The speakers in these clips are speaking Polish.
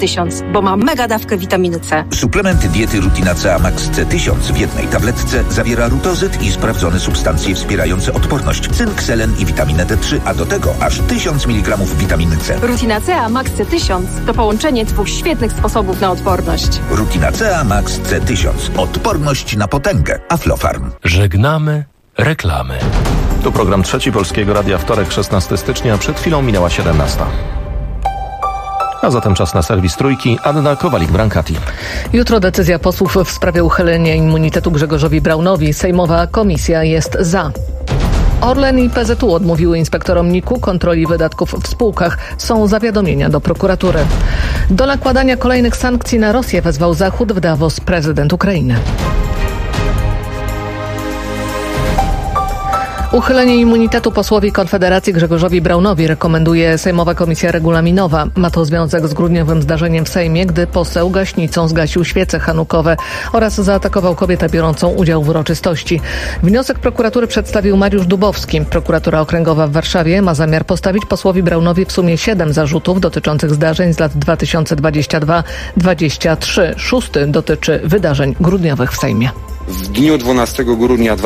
C1000, bo ma mega dawkę witaminy C. Suplement diety Rutina CA Max C1000 w jednej tabletce zawiera rutozyt i sprawdzone substancje wspierające odporność, cynk, selen i witaminę D3, a do tego aż 1000 mg witaminy C. Rutina CA Max C1000 to połączenie 2 świetnych sposobów na odporność. Rutina CA Max C1000. Odporność na potęgę. Aflofarm. Żegnamy reklamy. Tu program Trzeci Polskiego Radia, wtorek 16 stycznia, przed chwilą minęła 17. A zatem czas na serwis Trójki. Anna Kowalik-Brankati. Jutro decyzja posłów w sprawie uchylenia immunitetu Grzegorzowi Braunowi. Sejmowa komisja jest za. Orlen i PZU odmówiły inspektorom NIK-u kontroli wydatków w spółkach. Są zawiadomienia do prokuratury. Do nakładania kolejnych sankcji na Rosję wezwał Zachód w Davos prezydent Ukrainy. Uchylenie immunitetu posłowi Konfederacji Grzegorzowi Braunowi rekomenduje Sejmowa Komisja Regulaminowa. Ma to związek z grudniowym zdarzeniem w Sejmie, gdy poseł gaśnicą zgasił świece chanukowe oraz zaatakował kobietę biorącą udział w uroczystości. Wniosek prokuratury przedstawił Mariusz Dubowski. Prokuratura Okręgowa w Warszawie ma zamiar postawić posłowi Braunowi w sumie 7 zarzutów dotyczących zdarzeń z lat 2022-23. 6 dotyczy wydarzeń grudniowych w Sejmie. W dniu 12 grudnia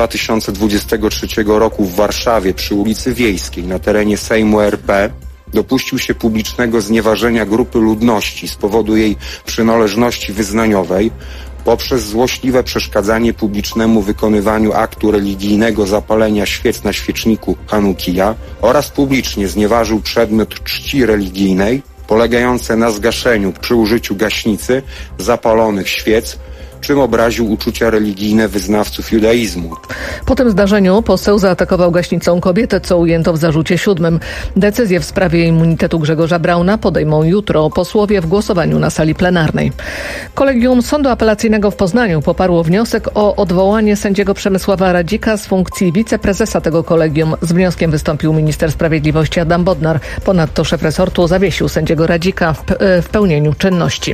2023 roku w Warszawie przy ulicy Wiejskiej na terenie Sejmu RP dopuścił się publicznego znieważenia grupy ludności z powodu jej przynależności wyznaniowej poprzez złośliwe przeszkadzanie publicznemu wykonywaniu aktu religijnego zapalenia świec na świeczniku Hanukija oraz publicznie znieważył przedmiot czci religijnej polegające na zgaszeniu przy użyciu gaśnicy zapalonych świec, czym obraził uczucia religijne wyznawców judaizmu. Po tym zdarzeniu poseł zaatakował gaśnicą kobietę, co ujęto w zarzucie 7. Decyzję w sprawie immunitetu Grzegorza Brauna podejmą jutro posłowie w głosowaniu na sali plenarnej. Kolegium Sądu Apelacyjnego w Poznaniu poparło wniosek o odwołanie sędziego Przemysława Radzika z funkcji wiceprezesa tego kolegium. Z wnioskiem wystąpił minister sprawiedliwości Adam Bodnar. Ponadto szef resortu zawiesił sędziego Radzika w pełnieniu czynności.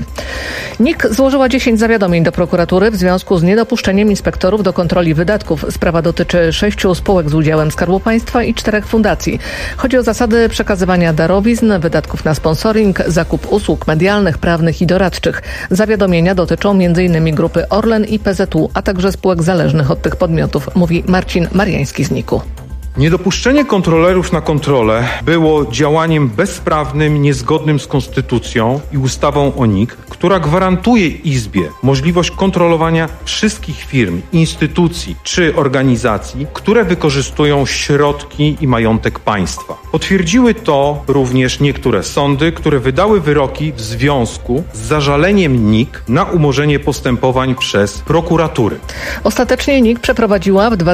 NIK złożyła 10 zawiadomień do prokuratury w związku z niedopuszczeniem inspektorów do kontroli wydatków. Sprawa dotyczy 6 spółek z udziałem Skarbu Państwa i 4 fundacji. Chodzi o zasady przekazywania darowizn, wydatków na sponsoring, zakup usług medialnych, prawnych i doradczych. Zawiadomienia dotyczą m.in. grupy Orlen i PZU, a także spółek zależnych od tych podmiotów, mówi Marcin Mariański z NIK-u. Niedopuszczenie kontrolerów na kontrolę było działaniem bezprawnym, niezgodnym z konstytucją i ustawą o NIK, która gwarantuje Izbie możliwość kontrolowania wszystkich firm, instytucji czy organizacji, które wykorzystują środki i majątek państwa. Potwierdziły to również niektóre sądy, które wydały wyroki w związku z zażaleniem NIK na umorzenie postępowań przez prokuratury. Ostatecznie NIK przeprowadziła w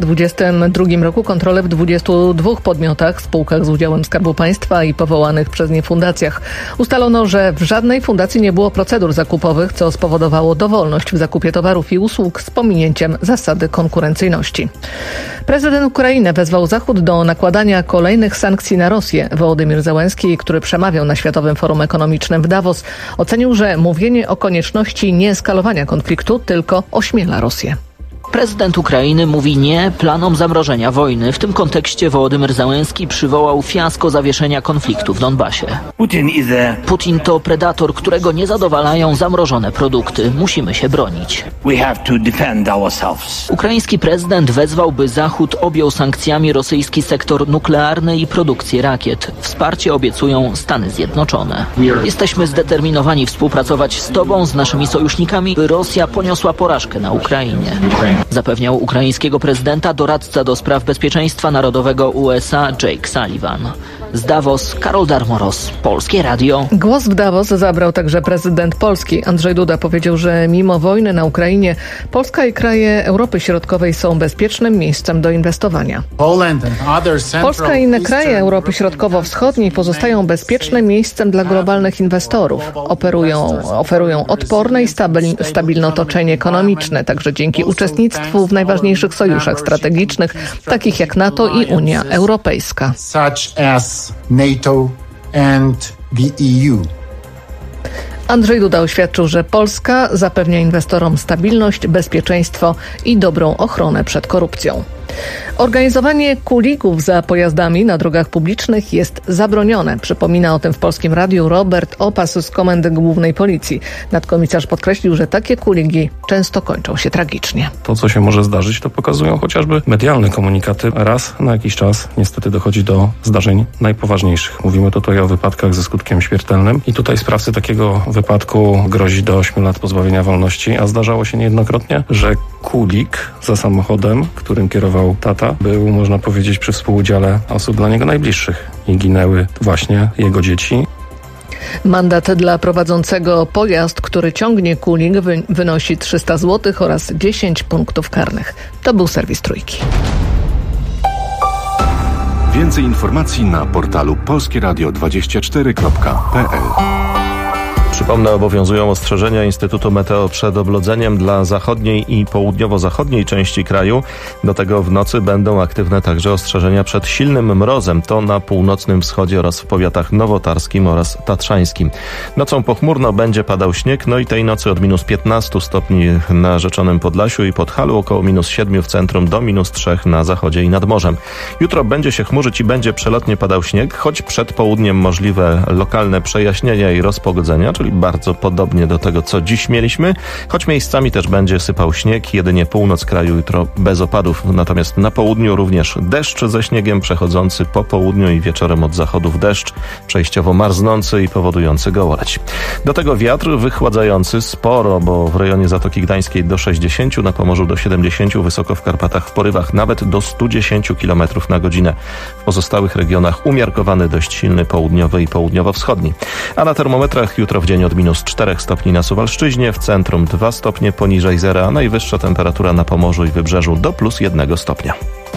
2022 roku kontrolę w 22 podmiotach, spółkach z udziałem Skarbu Państwa i powołanych przez nie fundacjach. Ustalono, że w żadnej fundacji nie było procedur zakupowych, co spowodowało dowolność w zakupie towarów i usług z pominięciem zasady konkurencyjności. Prezydent Ukrainy wezwał Zachód do nakładania kolejnych sankcji na Rosję. Wołodymyr Zełenski, który przemawiał na Światowym Forum Ekonomicznym w Davos, ocenił, że mówienie o konieczności nieeskalowania konfliktu tylko ośmiela Rosję. Prezydent Ukrainy mówi nie planom zamrożenia wojny. W tym kontekście Wołodymyr Zełenski przywołał fiasko zawieszenia konfliktu w Donbasie. Putin to predator, którego nie zadowalają zamrożone produkty. Musimy się bronić. Ukraiński prezydent wezwał, by Zachód objął sankcjami rosyjski sektor nuklearny i produkcję rakiet. Wsparcie obiecują Stany Zjednoczone. Jesteśmy zdeterminowani współpracować z Tobą, z naszymi sojusznikami, by Rosja poniosła porażkę na Ukrainie. Zapewniał ukraińskiego prezydenta doradca do spraw bezpieczeństwa narodowego USA Jake Sullivan. Z Davos Karol Darmoros, Polskie Radio. Głos w Davos zabrał także prezydent Polski. Andrzej Duda powiedział, że mimo wojny na Ukrainie Polska i kraje Europy Środkowej są bezpiecznym miejscem do inwestowania. Polska i inne kraje Europy Środkowo-Wschodniej pozostają bezpiecznym miejscem dla globalnych inwestorów. Oferują odporne i stabilne otoczenie ekonomiczne, także dzięki uczestnictwu w najważniejszych sojuszach strategicznych, takich jak NATO i Unia Europejska. NATO and the EU. Andrzej Duda oświadczył, że Polska zapewnia inwestorom stabilność, bezpieczeństwo i dobrą ochronę przed korupcją. Organizowanie kulików za pojazdami na drogach publicznych jest zabronione. Przypomina o tym w Polskim Radiu Robert Opas z Komendy Głównej Policji. Nadkomisarz podkreślił, że takie kuliki często kończą się tragicznie. To, co się może zdarzyć, to pokazują chociażby medialne komunikaty. Raz na jakiś czas niestety dochodzi do zdarzeń najpoważniejszych. Mówimy tutaj o wypadkach ze skutkiem śmiertelnym i tutaj sprawcy takiego wypadku grozi do 8 lat pozbawienia wolności, a zdarzało się niejednokrotnie, że kulik za samochodem, którym kierował tata, był, można powiedzieć, przy współudziale osób dla niego najbliższych i ginęły właśnie jego dzieci. Mandat dla prowadzącego pojazd, który ciągnie kulik, wynosi 300 zł oraz 10 punktów karnych. To był serwis Trójki. Więcej informacji na portalu polskieradio24.pl. Przypomnę, obowiązują ostrzeżenia Instytutu Meteo przed oblodzeniem dla zachodniej i południowo-zachodniej części kraju. Do tego w nocy będą aktywne także ostrzeżenia przed silnym mrozem. To na północnym wschodzie oraz w powiatach nowotarskim oraz tatrzańskim. Nocą pochmurno będzie padał śnieg, no i tej nocy od minus 15 stopni na Rzeczonym Podlasiu i Podhalu, około minus 7 w centrum do minus 3 na zachodzie i nad morzem. Jutro będzie się chmurzyć i będzie przelotnie padał śnieg, choć przed południem możliwe lokalne przejaśnienia i rozpogodzenia, czyli bardzo podobnie do tego, co dziś mieliśmy, choć miejscami też będzie sypał śnieg, jedynie północ kraju jutro bez opadów, natomiast na południu również deszcz ze śniegiem przechodzący po południu i wieczorem od zachodu w deszcz, przejściowo marznący i powodujący gołoleć. Do tego wiatr wychładzający sporo, bo w rejonie Zatoki Gdańskiej do 60, na Pomorzu do 70, wysoko w Karpatach w porywach nawet do 110 km na godzinę. W pozostałych regionach umiarkowany dość silny południowy i południowo-wschodni. A na termometrach jutro w dzień od minus 4 stopni na Suwalszczyźnie, w centrum 2 stopnie poniżej zera, a najwyższa temperatura na Pomorzu i Wybrzeżu do plus 1 stopnia.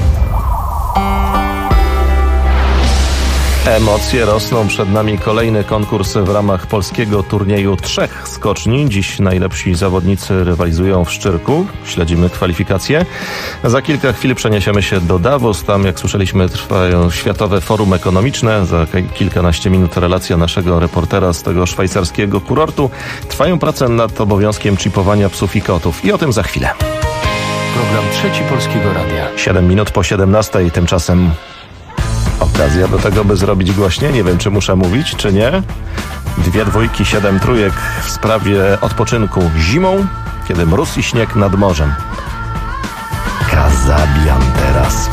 Emocje rosną. Przed nami kolejny konkurs w ramach polskiego turnieju 3 skoczni. Dziś najlepsi zawodnicy rywalizują w Szczyrku. Śledzimy kwalifikacje. Za kilka chwil przeniesiemy się do Davos. Tam, jak słyszeliśmy, trwają Światowe Forum Ekonomiczne. Za kilkanaście minut relacja naszego reportera z tego szwajcarskiego kurortu. Trwają prace nad obowiązkiem chipowania psów i kotów. I o tym za chwilę. Program Trzeci Polskiego Radia. 7 minut po 17. Tymczasem okazja do tego, by zrobić głośniej. Nie wiem, czy muszę mówić, czy nie. 2 dwójki, 7 trójek w sprawie odpoczynku zimą, kiedy mróz i śnieg nad morzem. Kazabian teraz.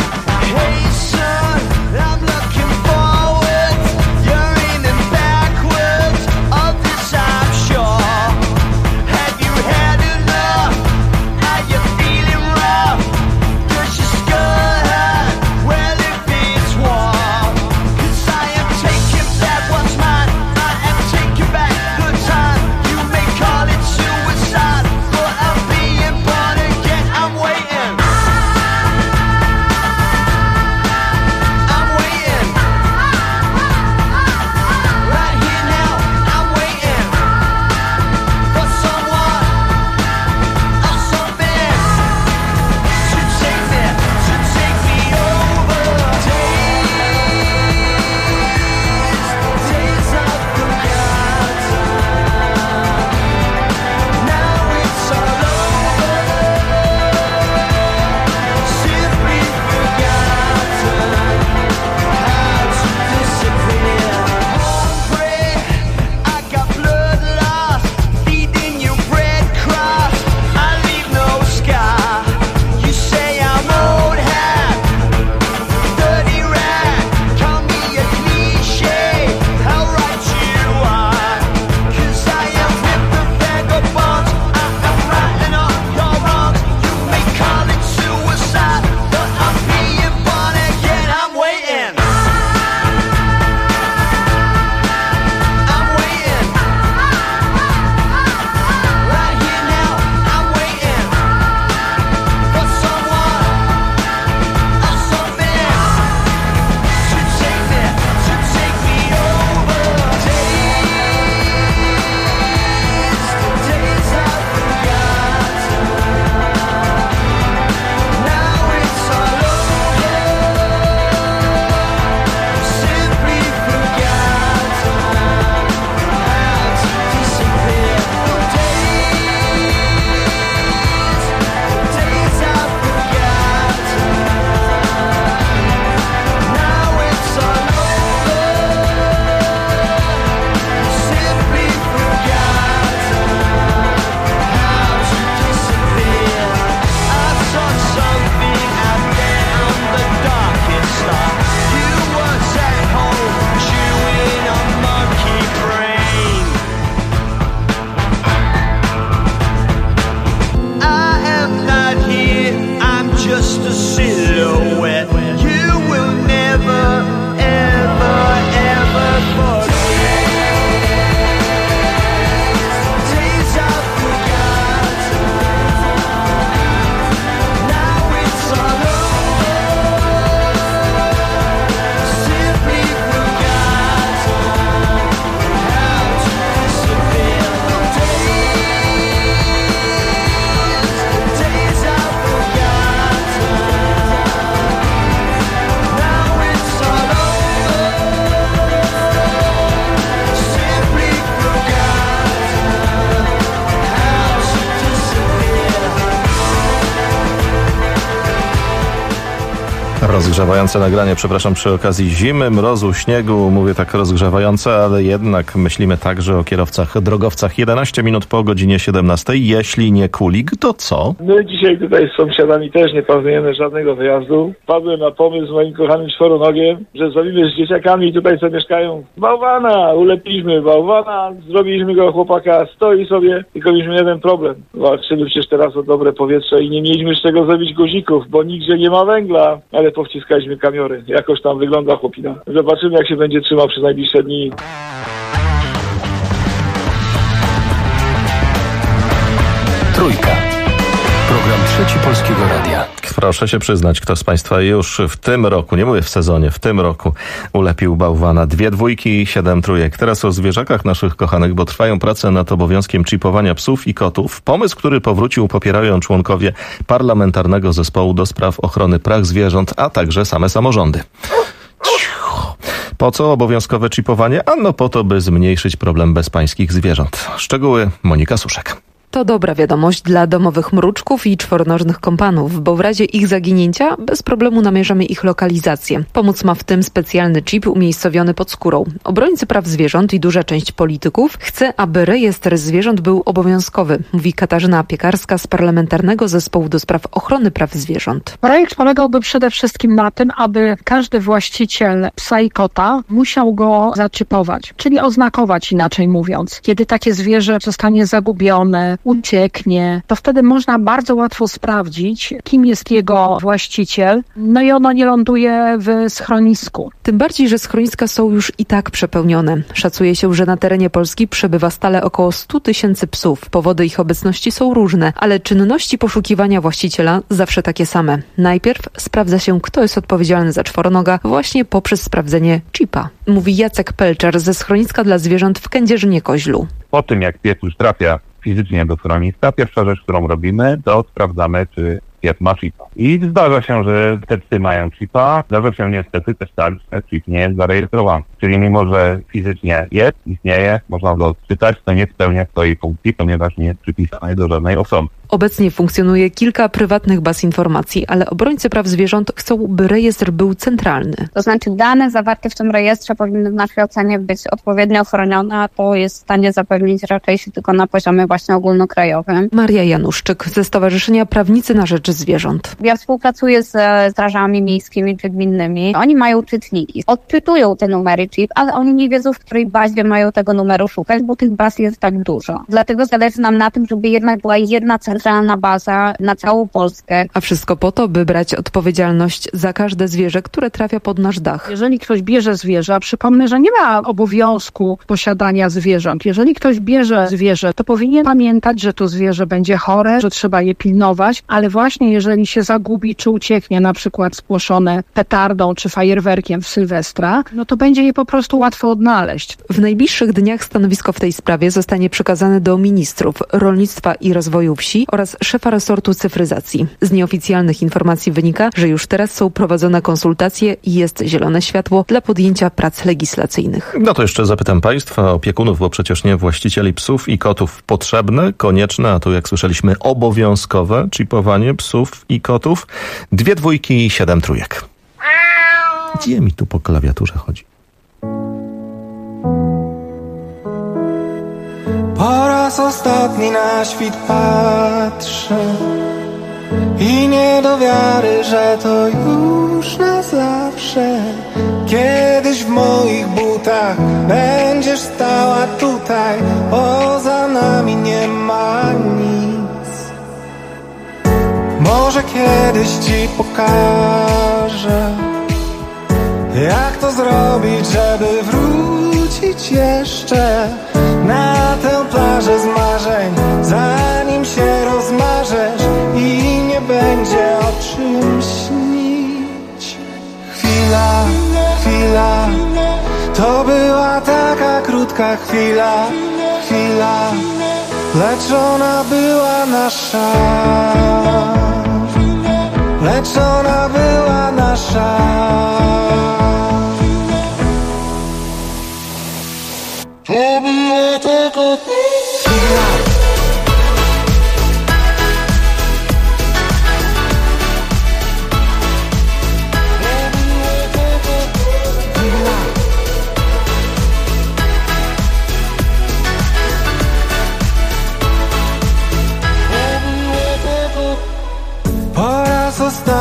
Rozgrzewające nagranie, przepraszam, przy okazji zimy, mrozu, śniegu, mówię tak rozgrzewające, ale jednak myślimy także o kierowcach, drogowcach. 11 minut po godzinie 17. Jeśli nie kulik, to co? My dzisiaj tutaj z sąsiadami też nie planujemy żadnego wyjazdu. Padłem na pomysł z moim kochanym czworonogiem, że zrobimy z dzieciakami tutaj, co mieszkają, bałwana, ulepiliśmy bałwana, zrobiliśmy go chłopaka, stoi sobie, tylko mieliśmy jeden problem. Walczymy przecież teraz o dobre powietrze i nie mieliśmy z czego zrobić guzików, bo nigdzie nie ma węgla, ale powciskaliśmy kamiory. Jakoś tam wygląda chłopina. Zobaczymy, jak się będzie trzymał przez najbliższe dni. Trójka. Program Trzeci Polskiego Radia. Proszę się przyznać, kto z Państwa już w tym roku, nie mówię w sezonie, w tym roku ulepił bałwana. 2 dwójki i 7 trójek. Teraz o zwierzakach naszych kochanych, bo trwają prace nad obowiązkiem chipowania psów i kotów. Pomysł, który powrócił, popierają członkowie Parlamentarnego Zespołu do Spraw Ochrony Praw Zwierząt, a także same samorządy. Po co obowiązkowe chipowanie? Ano po to, by zmniejszyć problem bezpańskich zwierząt. Szczegóły Monika Suszek. To dobra wiadomość dla domowych mruczków i czworonożnych kompanów, bo w razie ich zaginięcia bez problemu namierzamy ich lokalizację. Pomóc ma w tym specjalny chip umiejscowiony pod skórą. Obrońcy praw zwierząt i duża część polityków chce, aby rejestr zwierząt był obowiązkowy, mówi Katarzyna Piekarska z Parlamentarnego Zespołu do Spraw Ochrony Praw Zwierząt. Projekt polegałby przede wszystkim na tym, aby każdy właściciel psa i kota musiał go zaczipować, czyli oznakować, inaczej mówiąc. Kiedy takie zwierzę zostanie zagubione, ucieknie, to wtedy można bardzo łatwo sprawdzić, kim jest jego właściciel, no i ono nie ląduje w schronisku. Tym bardziej, że schroniska są już i tak przepełnione. Szacuje się, że na terenie Polski przebywa stale około 100 000 psów. Powody ich obecności są różne, ale czynności poszukiwania właściciela zawsze takie same. Najpierw sprawdza się, kto jest odpowiedzialny za czworonoga, właśnie poprzez sprawdzenie chipa. Mówi Jacek Pelczar ze schroniska dla zwierząt w Kędzierzynie-Koźlu. Po tym, jak pies już trafia fizycznie do schroniska, pierwsza rzecz, którą robimy, to sprawdzamy, czy pies ma chipa. I zdarza się, że te psy mają chipa, zdarza się niestety też tak, że chip nie jest zarejestrowany. Czyli mimo, że fizycznie jest, istnieje, można go odczytać, to nie spełnia swojej funkcji, ponieważ nie jest przypisany do żadnej osoby. Obecnie funkcjonuje kilka prywatnych baz informacji, ale obrońcy praw zwierząt chcą, by rejestr był centralny. To znaczy dane zawarte w tym rejestrze powinny w naszej ocenie być odpowiednio chronione, a to jest w stanie zapewnić raczej się tylko na poziomie właśnie ogólnokrajowym. Maria Januszczyk ze Stowarzyszenia Prawnicy na Rzecz Zwierząt. Ja współpracuję ze strażami miejskimi czy gminnymi. Oni mają czytniki, odczytują te numery chip, ale oni nie wiedzą, w której bazie mają tego numeru szukać, bo tych baz jest tak dużo. Dlatego zależy nam na tym, żeby jednak była jedna centralna baza na całą Polskę. A wszystko po to, by brać odpowiedzialność za każde zwierzę, które trafia pod nasz dach. Jeżeli ktoś bierze zwierzę, a przypomnę, że nie ma obowiązku posiadania zwierząt. Jeżeli ktoś bierze zwierzę, to powinien pamiętać, że to zwierzę będzie chore, że trzeba je pilnować, ale właśnie jeżeli się zagubi czy ucieknie, na przykład spłoszone petardą czy fajerwerkiem w Sylwestra, no to będzie je po prostu łatwo odnaleźć. W najbliższych dniach stanowisko w tej sprawie zostanie przekazane do ministrów rolnictwa i rozwoju wsi oraz szefa resortu cyfryzacji. Z nieoficjalnych informacji wynika, że już teraz są prowadzone konsultacje i jest zielone światło dla podjęcia prac legislacyjnych. No to jeszcze zapytam Państwa, opiekunów, bo przecież nie właścicieli psów i kotów potrzebne, konieczne, a tu jak słyszeliśmy obowiązkowe chipowanie psów i kotów. 2 dwójki i 7 trójek. Gdzie mi tu po klawiaturze chodzi? Po raz ostatni na świt patrzę i nie do wiary, że to już na zawsze. Kiedyś w moich butach będziesz stała tutaj, poza nami nie ma nic. Może kiedyś ci pokażę, jak to zrobić, żeby wrócić jeszcze na tę plażę z marzeń, zanim się rozmarzesz i nie będzie o czym śnić. Chwila, chwila, to była taka krótka chwila, chwila, lecz ona była nasza, lecz ona była nasza. To była taka chwila.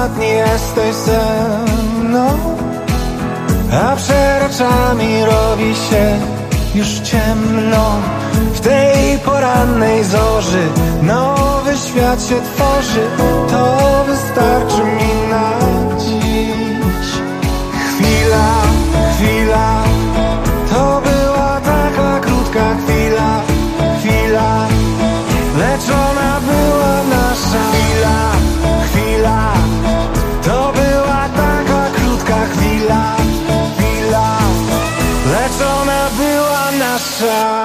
ostatni jesteś ze mną, a przed oczami robi się już ciemno. W tej porannej zorzy nowy świat się tworzy. To wystarczy mi na dziś. Chwila, chwila, to była taka krótka chwila. Chwila, lecz ona była nasza. Chwila, chwila, to była taka krótka chwila. Chwila, lecz ona była nasza.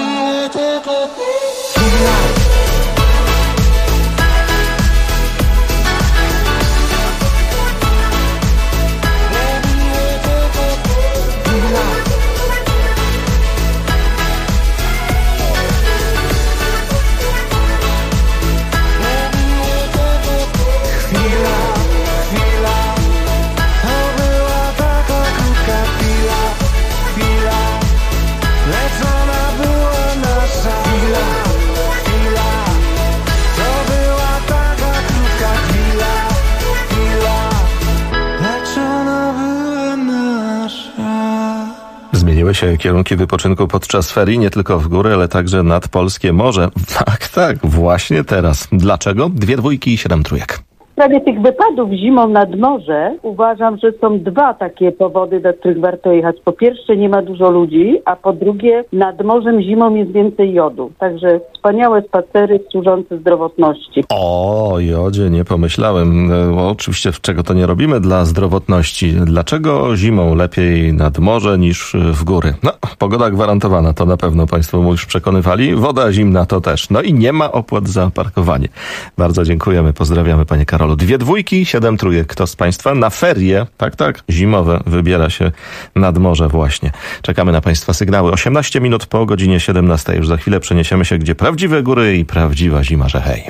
Zmieniły się kierunki wypoczynku podczas ferii, nie tylko w góry, ale także nad polskie morze. Tak, właśnie teraz. Dlaczego? 2 dwójki i 7 trójek. W sprawie tych wypadów zimą nad morze uważam, że są 2 takie powody, do których warto jechać. Po pierwsze, nie ma dużo ludzi, a po drugie, nad morzem zimą jest więcej jodu. Także wspaniałe spacery służące zdrowotności. O jodzie nie pomyślałem. Oczywiście czego to nie robimy dla zdrowotności. Dlaczego zimą lepiej nad morze niż w góry? No, pogoda gwarantowana, to na pewno Państwo już przekonywali. Woda zimna to też. No i nie ma opłat za parkowanie. Bardzo dziękujemy, pozdrawiamy Panie Karolu. 2 dwójki, 7 trójek. Kto z Państwa na ferie, tak, zimowe, wybiera się nad morze właśnie. Czekamy na Państwa sygnały. 18 minut po godzinie 17. Już za chwilę przeniesiemy się, gdzie prawdziwe góry i prawdziwa zima, że hej.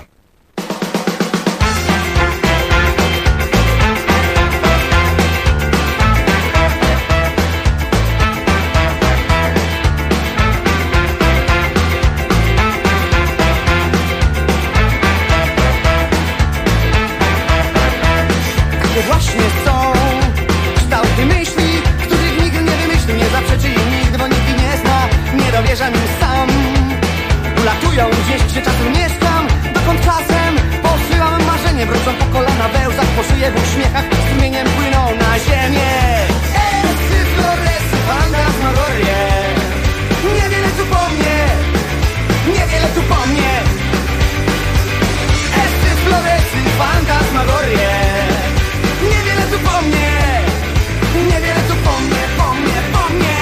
Właśnie są kształty myśli, których nigdy nie wymyślił, nie zaprzeczy im nigdy, bo nigdy nie zna, nie dowierzam im sam. Ulatują gdzieś, gdzie czasem mieszkam, dokąd czasem posyłam marzenie, wrócą po kolana we łzach, po szyję w uśmiechach, strumieniem płyną na ziemię. Esy, floresy, fantasmagorie, niewiele tu po mnie, niewiele tu po mnie. Esy, floresy, fantasmagorie. Niewiele tu po mnie, niewiele tu po mnie, po mnie, po mnie.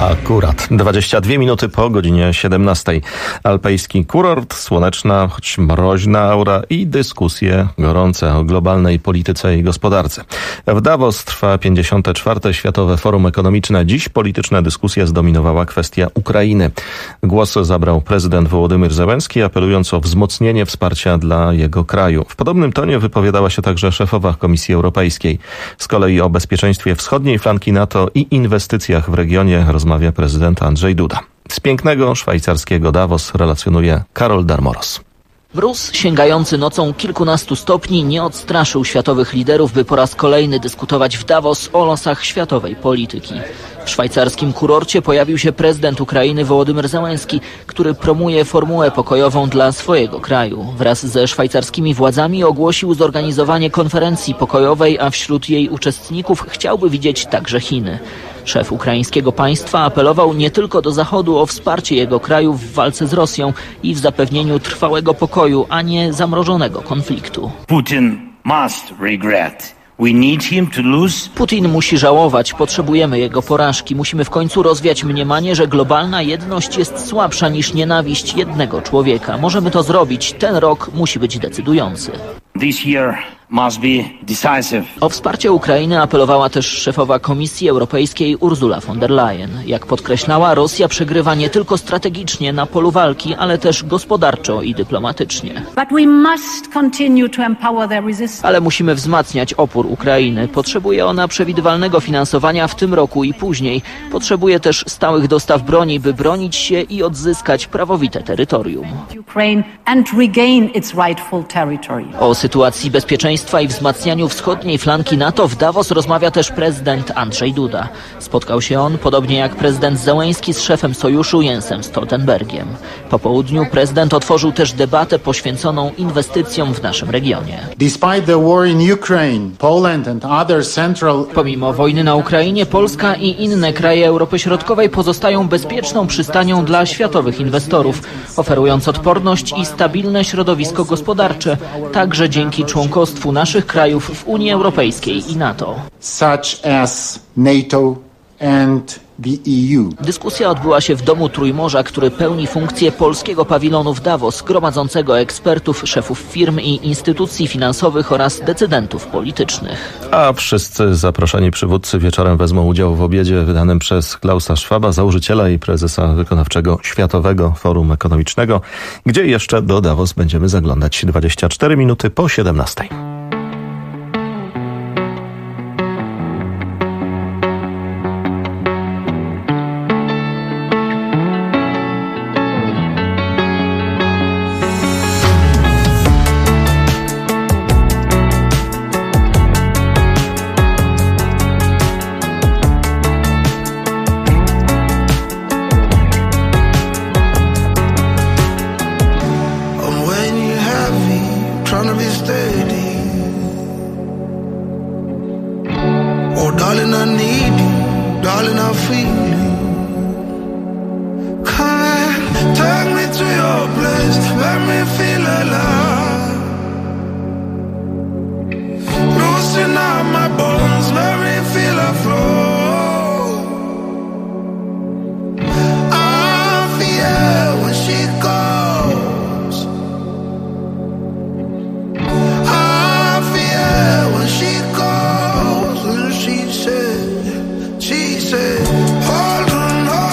Akurat 22 minuty po godzinie 17. Alpejski kurort, słoneczna, choć mroźna aura i dyskusje gorące o globalnej polityce i gospodarce. W Davos trwa 54. Światowe Forum Ekonomiczne. Dziś polityczne dyskusje zdominowała kwestia Ukrainy. Głos zabrał prezydent Wołodymyr Zełenski, apelując o wzmocnienie wsparcia dla jego kraju. W podobnym tonie wypowiadała się także szefowa Komisji Europejskiej. Z kolei o bezpieczeństwie wschodniej flanki NATO i inwestycjach w regionie rozmawia prezydent Andrzej Duda. Z pięknego szwajcarskiego Davos relacjonuje Karol Darmoros. Mróz sięgający nocą kilkunastu stopni nie odstraszył światowych liderów, by po raz kolejny dyskutować w Davos o losach światowej polityki. W szwajcarskim kurorcie pojawił się prezydent Ukrainy Wołodymyr Zełenski, który promuje formułę pokojową dla swojego kraju. Wraz ze szwajcarskimi władzami ogłosił zorganizowanie konferencji pokojowej, a wśród jej uczestników chciałby widzieć także Chiny. Szef ukraińskiego państwa apelował nie tylko do Zachodu o wsparcie jego kraju w walce z Rosją i w zapewnieniu trwałego pokoju, a nie zamrożonego konfliktu. Putin must regret. Putin musi żałować, potrzebujemy jego porażki. Musimy w końcu rozwiać mniemanie, że globalna jedność jest słabsza niż nienawiść jednego człowieka. Możemy to zrobić. Ten rok musi być decydujący. Must be decisive. O wsparcie Ukrainy apelowała też szefowa Komisji Europejskiej Ursula von der Leyen. Jak podkreślała, Rosja przegrywa nie tylko strategicznie na polu walki, ale też gospodarczo i dyplomatycznie. Ale musimy wzmacniać opór Ukrainy. Potrzebuje ona przewidywalnego finansowania w tym roku i później. Potrzebuje też stałych dostaw broni, by bronić się i odzyskać prawowite terytorium. O sytuacji bezpieczeństwa i wzmacnianiu wschodniej flanki NATO w Davos rozmawia też prezydent Andrzej Duda. Spotkał się on, podobnie jak prezydent Zełenski, z szefem sojuszu Jensem Stoltenbergiem. Po południu prezydent otworzył też debatę poświęconą inwestycjom w naszym regionie. Pomimo wojny na Ukrainie, Polska i inne kraje Europy Środkowej pozostają bezpieczną przystanią dla światowych inwestorów, oferując odporność i stabilne środowisko gospodarcze, także dzięki członkostwu naszych krajów w Unii Europejskiej i NATO. Such as NATO and the EU. Dyskusja odbyła się w Domu Trójmorza, który pełni funkcję polskiego pawilonu w Davos, gromadzącego ekspertów, szefów firm i instytucji finansowych oraz decydentów politycznych. A wszyscy zaproszeni przywódcy wieczorem wezmą udział w obiedzie wydanym przez Klausa Schwaba, założyciela i prezesa wykonawczego Światowego Forum Ekonomicznego, gdzie jeszcze do Davos będziemy zaglądać 24 minuty po 17.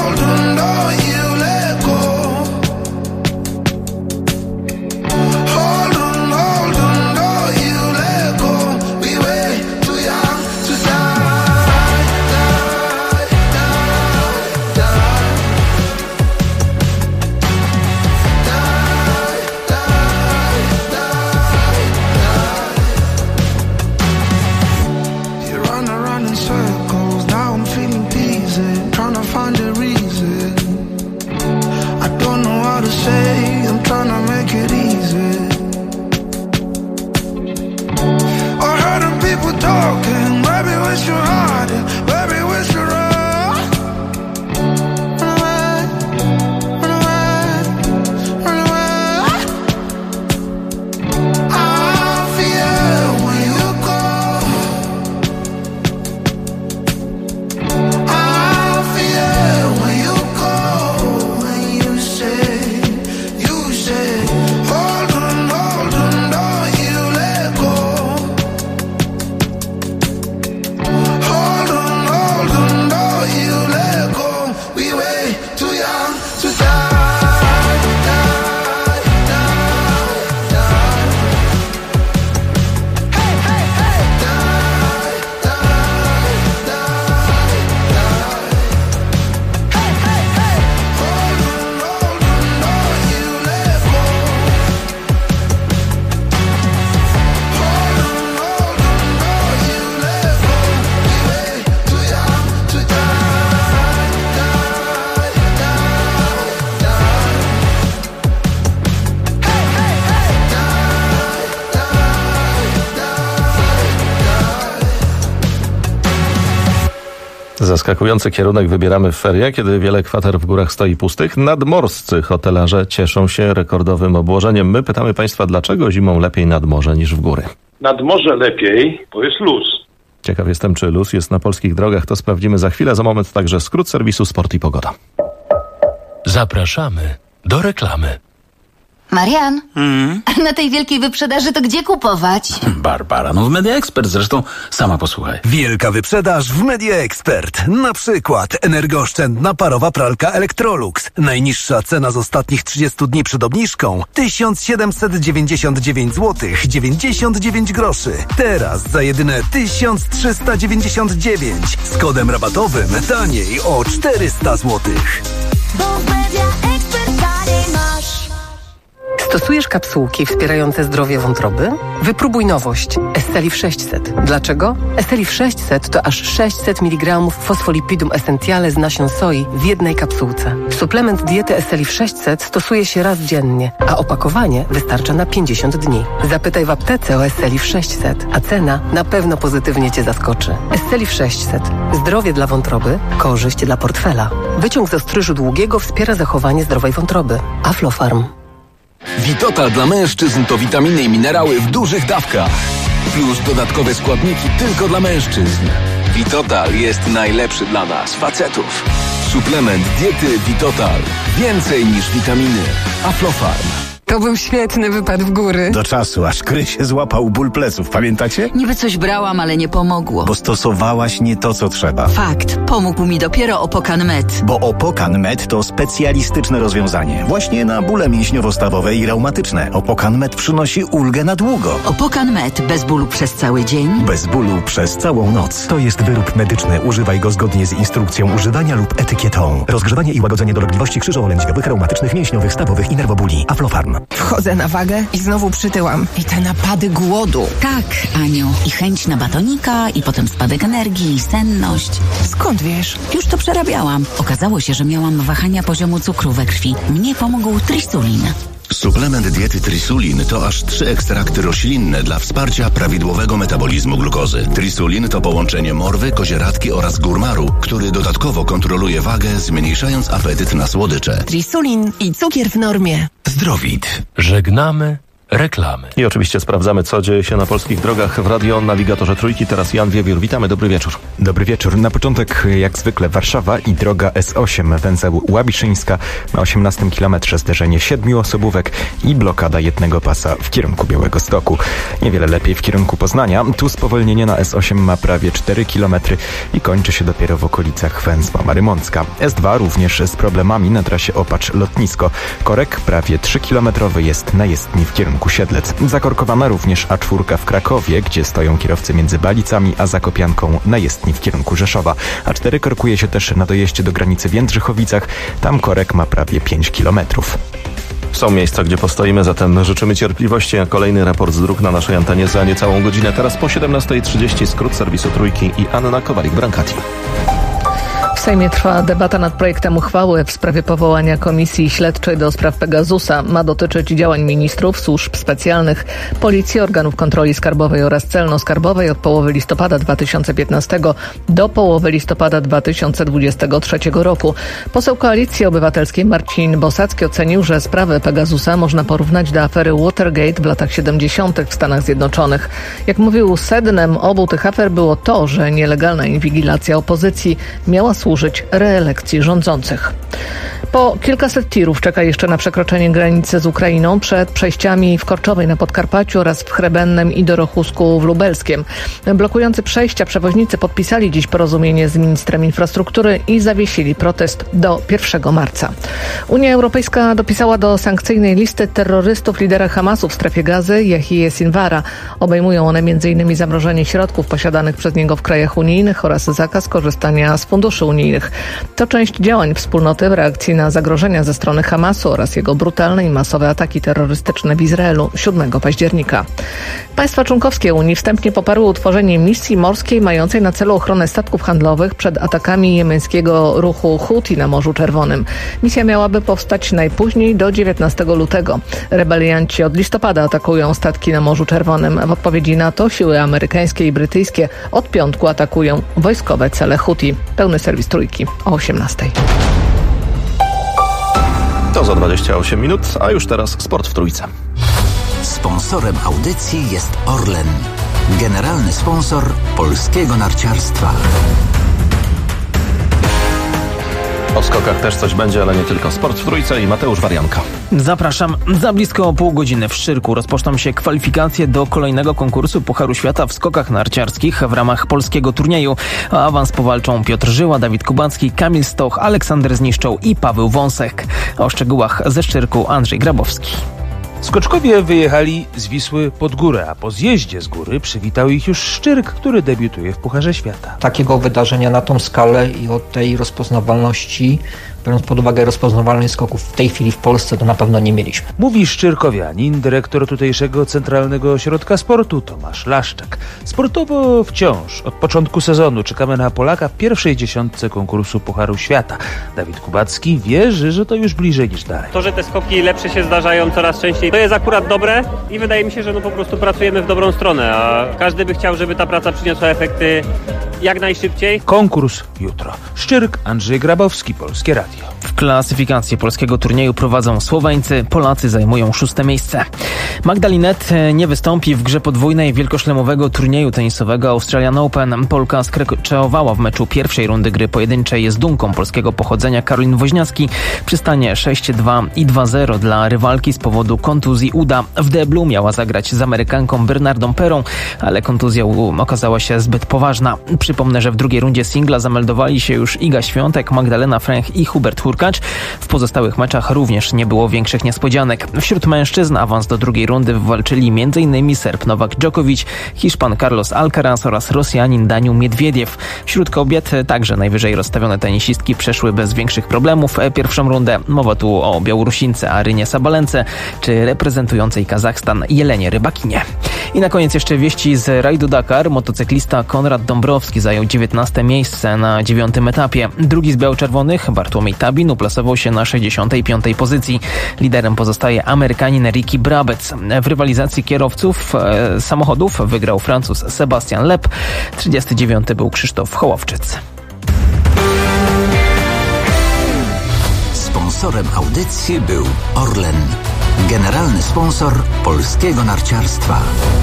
Oh Zaskakujący kierunek wybieramy w ferie, kiedy wiele kwater w górach stoi pustych. Nadmorscy hotelarze cieszą się rekordowym obłożeniem. My pytamy Państwa, dlaczego zimą lepiej nad morze niż w góry? Nad morze lepiej, bo jest luz. Ciekaw jestem, czy luz jest na polskich drogach. To sprawdzimy za chwilę. Za moment także skrót serwisu Sport i Pogoda. Zapraszamy do reklamy. Marian, na tej wielkiej wyprzedaży to gdzie kupować? Barbara, w Media Expert, zresztą sama posłuchaj. Wielka wyprzedaż w Media Expert. Na przykład energooszczędna parowa pralka Electrolux. Najniższa cena z ostatnich 30 dni przed obniżką 1799 zł 99 groszy. Teraz za jedyne 1399 z kodem rabatowym taniej o 400 zł. Bo w Media Expert taniej masz. Stosujesz kapsułki wspierające zdrowie wątroby? Wypróbuj nowość Estelif 600. Dlaczego? Estelif 600 to aż 600 mg fosfolipidum essentiale z nasion soi w jednej kapsułce. Suplement diety Estelif 600 stosuje się raz dziennie, a opakowanie wystarcza na 50 dni. Zapytaj w aptece o Estelif 600, a cena na pewno pozytywnie Cię zaskoczy. Estelif 600. Zdrowie dla wątroby, korzyść dla portfela. Wyciąg z ostryżu długiego wspiera zachowanie zdrowej wątroby. Aflofarm. Vitotal dla mężczyzn to witaminy i minerały w dużych dawkach. Plus dodatkowe składniki tylko dla mężczyzn. Vitotal jest najlepszy dla nas, facetów. Suplement diety Vitotal. Więcej niż witaminy. Aflofarm. To był świetny wypad w góry. Do czasu, aż Krysie złapał ból pleców, pamiętacie? Niby coś brałam, ale nie pomogło. Bo stosowałaś nie to, co trzeba. Fakt. Pomógł mi dopiero Opokan Med. Bo Opokan Med to specjalistyczne rozwiązanie. Właśnie na bóle mięśniowo-stawowe i reumatyczne. Opokan Med przynosi ulgę na długo. Opokan Med. Bez bólu przez cały dzień. Bez bólu przez całą noc. To jest wyrób medyczny. Używaj go zgodnie z instrukcją używania lub etykietą. Rozgrzewanie i łagodzenie dolegliwości krzyżowo-lędźwiowych, reumatycznych, mięśniowych, stawowych i nerwobóli. Aflofarm. Wchodzę na wagę i znowu przytyłam. I te napady głodu. Tak, Aniu. I chęć na batonika, i potem spadek energii, i senność. Skąd wiesz? Już to przerabiałam. Okazało się, że miałam wahania poziomu cukru we krwi. Mnie pomógł Trisulin. Suplement diety Trisulin to aż 3 ekstrakty roślinne dla wsparcia prawidłowego metabolizmu glukozy. Trisulin to połączenie morwy, kozieradki oraz górmaru, który dodatkowo kontroluje wagę, zmniejszając apetyt na słodycze. Trisulin i cukier w normie. Zdrowit. Żegnamy reklamy. I oczywiście sprawdzamy, co dzieje się na polskich drogach w Radio Nawigatorze Trójki. Teraz Jan Wiewiór. Witamy, dobry wieczór. Dobry wieczór. Na początek, jak zwykle, Warszawa i droga S8, węzeł Łabiszyńska. Na 18 kilometrze zderzenie 7 osobówek i blokada jednego pasa w kierunku Białegostoku. Niewiele lepiej w kierunku Poznania. Tu spowolnienie na S8 ma prawie 4 kilometry i kończy się dopiero w okolicach węzła Marymącka. S2 również z problemami na trasie Opacz-Lotnisko. Korek prawie 3-kilometrowy jest na jezdni w kierunku Siedlec. Zakorkowana również A4 w Krakowie, gdzie stoją kierowcy między Balicami a Zakopianką na jezdni w kierunku Rzeszowa. A4 korkuje się też na dojeździe do granicy w Jędrzychowicach. Tam korek ma prawie 5 kilometrów. Są miejsca, gdzie postoimy, zatem życzymy cierpliwości, a kolejny raport z dróg na naszej antenie za niecałą godzinę. Teraz po 17:30 skrót serwisu Trójki i Anna Kowalik-Brankati. W Sejmie trwa debata nad projektem uchwały w sprawie powołania Komisji Śledczej do spraw Pegasusa. Ma dotyczyć działań ministrów, służb specjalnych, policji, organów kontroli skarbowej oraz celno-skarbowej od połowy listopada 2015 do połowy listopada 2023 roku. Poseł Koalicji Obywatelskiej Marcin Bosacki ocenił, że sprawę Pegasusa można porównać do afery Watergate w latach 70. w Stanach Zjednoczonych. Jak mówił, sednem obu tych afer było to, że nielegalna inwigilacja opozycji miała służyć reelekcji rządzących. Po kilkaset tirów czeka jeszcze na przekroczenie granicy z Ukrainą przed przejściami w Korczowej na Podkarpaciu oraz w Chrebennem i Dorochusku w Lubelskiem. Blokujący przejścia przewoźnicy podpisali dziś porozumienie z ministrem infrastruktury i zawiesili protest do 1 marca. Unia Europejska dopisała do sankcyjnej listy terrorystów lidera Hamasu w strefie Gazy Yahję Sinwara. Obejmują one m.in. zamrożenie środków posiadanych przez niego w krajach unijnych oraz zakaz korzystania z funduszy unijnych unijnych. To część działań wspólnoty w reakcji na zagrożenia ze strony Hamasu oraz jego brutalne i masowe ataki terrorystyczne w Izraelu 7 października. Państwa członkowskie Unii wstępnie poparły utworzenie misji morskiej mającej na celu ochronę statków handlowych przed atakami jemeńskiego ruchu Huti na Morzu Czerwonym. Misja miałaby powstać najpóźniej do 19 lutego. Rebelianci od listopada atakują statki na Morzu Czerwonym. W odpowiedzi na to siły amerykańskie i brytyjskie od piątku atakują wojskowe cele Huti. Pełny serwis Trójki o 18:00. To za 28 minut, a już teraz sport w Trójce. Sponsorem audycji jest Orlen, generalny sponsor polskiego narciarstwa. O skokach też coś będzie, ale nie tylko. Sport w Trójce i Mateusz Warianka. Zapraszam. Za blisko pół godziny w Szczyrku rozpoczną się kwalifikacje do kolejnego konkursu Pucharu Świata w skokach narciarskich w ramach polskiego turnieju. O awans powalczą Piotr Żyła, Dawid Kubacki, Kamil Stoch, Aleksander Zniszczoł i Paweł Wąsek. O szczegółach ze Szczyrku Andrzej Grabowski. Skoczkowie wyjechali z Wisły pod górę, a po zjeździe z góry przywitał ich już Szczyrk, który debiutuje w Pucharze Świata. Takiego wydarzenia na tą skalę i o tej rozpoznawalności, biorąc pod uwagę rozpoznawalność skoków w tej chwili w Polsce, to na pewno nie mieliśmy. Mówi szczyrkowianin, dyrektor tutejszego Centralnego Ośrodka Sportu Tomasz Laszczak. Sportowo wciąż od początku sezonu czekamy na Polaka w pierwszej dziesiątce konkursu Pucharu Świata. Dawid Kubacki wierzy, że to już bliżej niż dalej. To, że te skoki lepsze się zdarzają coraz częściej, to jest akurat dobre i wydaje mi się, że po prostu pracujemy w dobrą stronę, a każdy by chciał, żeby ta praca przyniosła efekty jak najszybciej. Konkurs jutro. Szczyrk, Andrzej Grabowski, Polskie Radio. W klasyfikacji polskiego turnieju prowadzą Słoweńcy, Polacy zajmują 6. miejsce. Magda Linette nie wystąpi w grze podwójnej wielkoszlemowego turnieju tenisowego Australian Open. Polka skreczołowała w meczu pierwszej rundy gry pojedynczej z Dunką polskiego pochodzenia Karolin Woźniacki przy stanie 6-2 i 2-0 dla rywalki z powodu kontuzji uda. W deblu miała zagrać z Amerykanką Bernardą Perą, ale kontuzja okazała się zbyt poważna. Przypomnę, że w drugiej rundzie singla zameldowali się już Iga Świątek, Magdalena Fręch i Hubert Hurkacz. W pozostałych meczach również nie było większych niespodzianek. Wśród mężczyzn awans do drugiej rundy wywalczyli m.in. Serb Nowak Djokovic, Hiszpan Carlos Alcaraz oraz Rosjanin Daniil Miedwiediew. Wśród kobiet także najwyżej rozstawione tenisistki przeszły bez większych problemów pierwszą rundę. Mowa tu o Białorusince Arynie Sabalence czy reprezentującej Kazachstan Jelenie Rybakinie. I na koniec jeszcze wieści z rajdu Dakar. Motocyklista Konrad Dąbrowski zajął 19. miejsce na 9. etapie. Drugi z biało-czerwonych, Bartłomiej Tabin, uplasował się na 65. pozycji. Liderem pozostaje Amerykanin Ricky Brabec. W rywalizacji kierowców samochodów wygrał Francuz Sebastian Loeb. 39. był Krzysztof Hołowczyc. Sponsorem audycji był Orlen, generalny sponsor polskiego narciarstwa.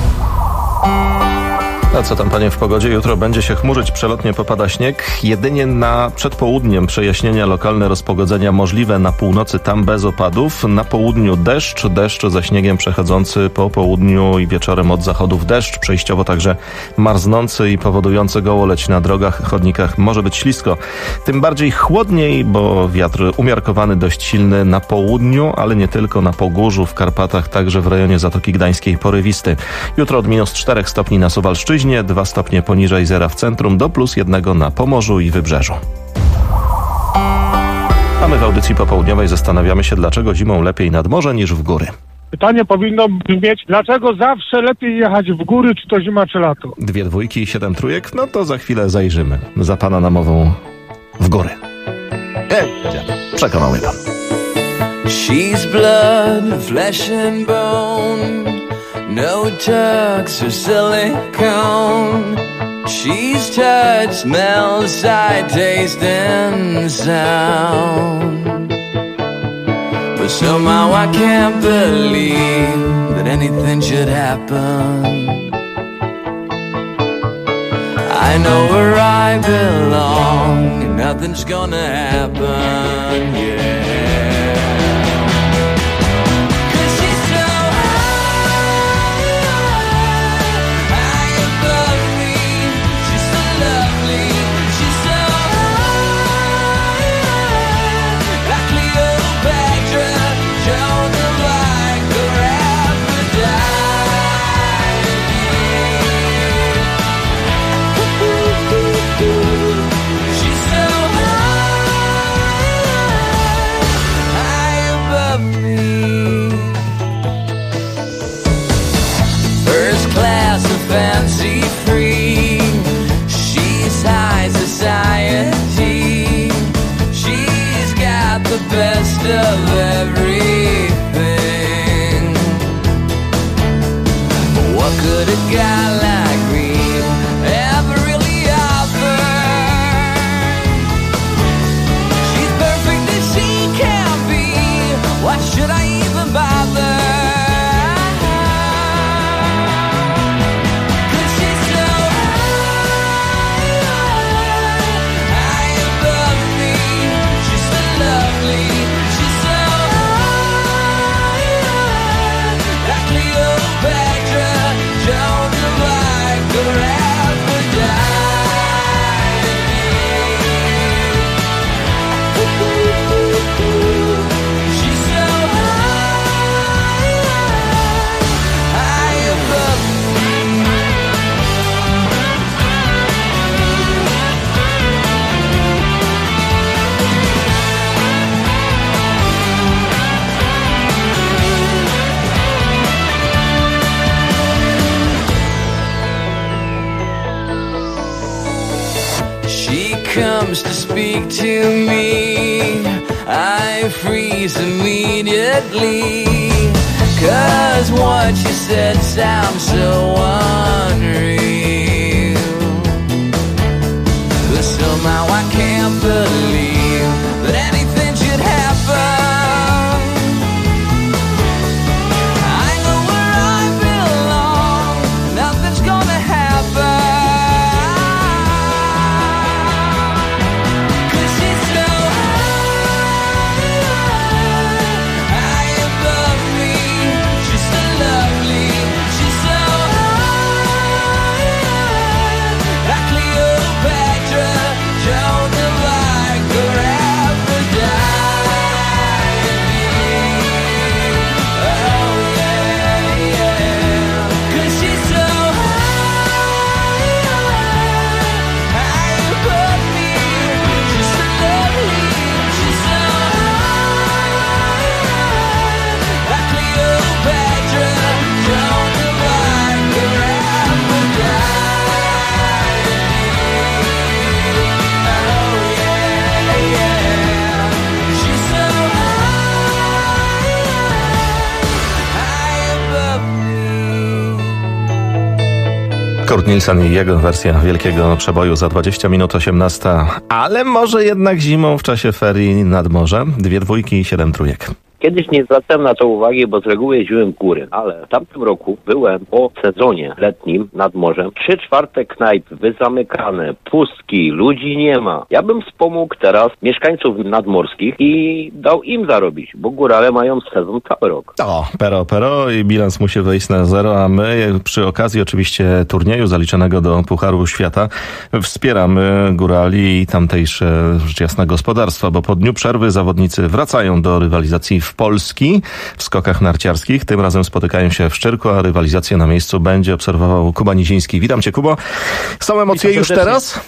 A co tam, panie, w pogodzie? Jutro będzie się chmurzyć, przelotnie popada śnieg. Jedynie przed południem przejaśnienia, lokalne rozpogodzenia możliwe na północy, tam bez opadów. Na południu deszcz ze śniegiem przechodzący po południu i wieczorem od zachodów deszcz. Przejściowo także marznący i powodujący gołoleć na drogach, chodnikach. Może być ślisko. Tym bardziej chłodniej, bo wiatr umiarkowany, dość silny na południu, ale nie tylko, na Pogórzu, w Karpatach, także w rejonie Zatoki Gdańskiej porywisty. Jutro od -4 stopni na Suwalszczyźnie, 2 stopnie poniżej zera w centrum, do +1 na Pomorzu i Wybrzeżu. A my w audycji popołudniowej zastanawiamy się, dlaczego zimą lepiej nad morze niż w góry. Pytanie powinno brzmieć, dlaczego zawsze lepiej jechać w góry, czy to zima, czy lato? 2 dwójki i 7 trójek? No to za chwilę zajrzymy. Za pana namową w góry. Przekonał mnie pan. She's blood, flesh and bone, no tucks or silicone. She's touch, smell, sight, taste and sound. But somehow I can't believe that anything should happen. I know where I belong and nothing's gonna happen, yeah. She's so high. comes to speak to me, I freeze immediately. 'Cause what you said sounds so unreal, but somehow I can't believe that anything should happen. I know where I belong, nothing's gonna happen. 'Cause she's so high above me, she's so lovely, she's so high, like Cleopatra, Joan of Arc, or Aphrodite. Oh yeah, yeah. 'Cause she's so high above me, she's so lovely, she's so high, like Cleopatra, Joan of Arc, or Aphrodite. Oh yeah, yeah. She's so high above me. Kurt Nielsen i jego wersja wielkiego przeboju za 20 minut 18, ale może jednak zimą w czasie ferii nad morze. 2 dwójki i 7 trójek. Kiedyś nie zwracałem na to uwagi, bo z reguły jeździłem w góry, ale w tamtym roku byłem po sezonie letnim nad morzem. 3/4 knajp wyzamykane, pustki, ludzi nie ma. Ja bym wspomógł teraz mieszkańców nadmorskich i dał im zarobić, bo górale mają sezon cały rok. O, pero i bilans musi wyjść na 0, a my przy okazji oczywiście turnieju zaliczonego do Pucharu Świata wspieramy górali i tamtejsze rzecz jasna gospodarstwa, bo po dniu przerwy zawodnicy wracają do rywalizacji w Polski w skokach narciarskich. Tym razem spotykają się w Szczyrku, a rywalizację na miejscu będzie obserwował Kuba Niziński. Witam cię, Kubo. Są emocje już teraz?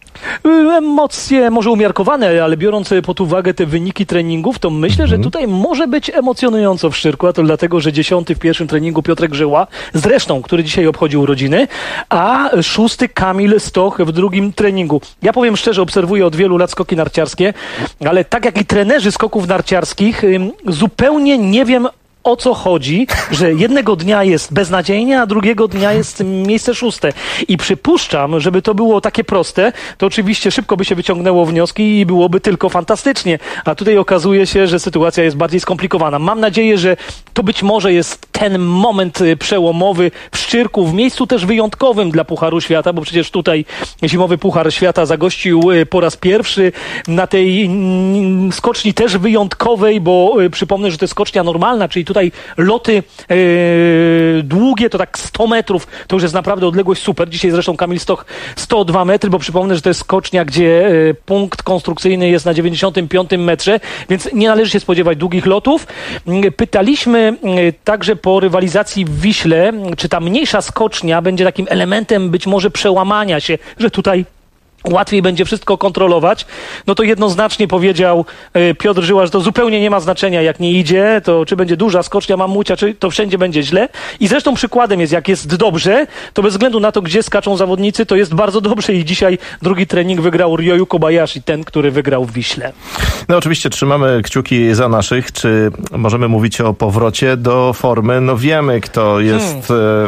Emocje może umiarkowane, ale biorąc pod uwagę te wyniki treningów, to myślę, że tutaj może być emocjonująco w Szczyrku, a to dlatego, że 10. w pierwszym treningu Piotrek Żyła, zresztą, który dzisiaj obchodził urodziny, a 6. Kamil Stoch w drugim treningu. Ja powiem szczerze, obserwuję od wielu lat skoki narciarskie, ale tak jak i trenerzy skoków narciarskich, zupełnie nie wiem, o co chodzi, że jednego dnia jest beznadziejnie, a drugiego dnia jest miejsce 6. I przypuszczam, żeby to było takie proste, to oczywiście szybko by się wyciągnęło wnioski i byłoby tylko fantastycznie. A tutaj okazuje się, że sytuacja jest bardziej skomplikowana. Mam nadzieję, że to być może jest ten moment przełomowy w Szczyrku, w miejscu też wyjątkowym dla Pucharu Świata, bo przecież tutaj Zimowy Puchar Świata zagościł po raz pierwszy na tej skoczni też wyjątkowej, bo przypomnę, że to jest skocznia normalna, czyli tutaj loty długie, to tak 100 metrów, to już jest naprawdę odległość super. Dzisiaj zresztą Kamil Stoch 102 metry, bo przypomnę, że to jest skocznia, gdzie punkt konstrukcyjny jest na 95 metrze, więc nie należy się spodziewać długich lotów. Pytaliśmy także po rywalizacji w Wiśle, czy ta mniejsza skocznia będzie takim elementem być może przełamania się, że tutaj łatwiej będzie wszystko kontrolować, no to jednoznacznie powiedział Piotr Żyła, że to zupełnie nie ma znaczenia, jak nie idzie, to czy będzie duża skocznia mamucia, czy to wszędzie będzie źle. I zresztą przykładem jest, jak jest dobrze, to bez względu na to, gdzie skaczą zawodnicy, to jest bardzo dobrze i dzisiaj drugi trening wygrał Ryoyu Kobayashi, ten, który wygrał w Wiśle. No oczywiście trzymamy kciuki za naszych. Czy możemy mówić o powrocie do formy? No wiemy, kto jest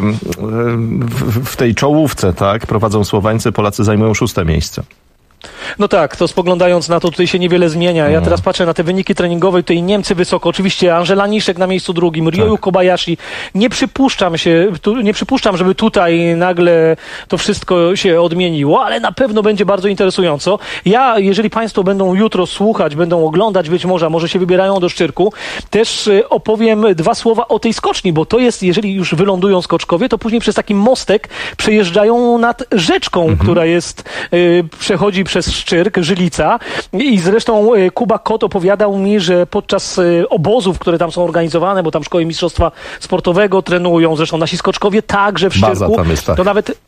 w tej czołówce, tak? Prowadzą Słoweńcy, Polacy zajmują 6. miejsce. No tak, to spoglądając na to, tutaj się niewiele zmienia. Ja teraz patrzę na te wyniki treningowe, tutaj Niemcy wysoko, oczywiście Angela Niszek na miejscu drugim, Ryoyu Kobayashi. Nie przypuszczam, żeby tutaj nagle to wszystko się odmieniło, ale na pewno będzie bardzo interesująco. Ja, jeżeli Państwo będą jutro słuchać, będą oglądać być może, a może się wybierają do Szczyrku, też opowiem 2 słowa o tej skoczni, bo to jest, jeżeli już wylądują skoczkowie, to później przez taki mostek przejeżdżają nad rzeczką, która jest, przechodzi przez Szczyrk, Żylica. I zresztą Kuba Kot opowiadał mi, że podczas obozów, które tam są organizowane, bo tam szkoły mistrzostwa sportowego trenują, zresztą nasi skoczkowie także w Szczyrku, tam jest, tak. to nawet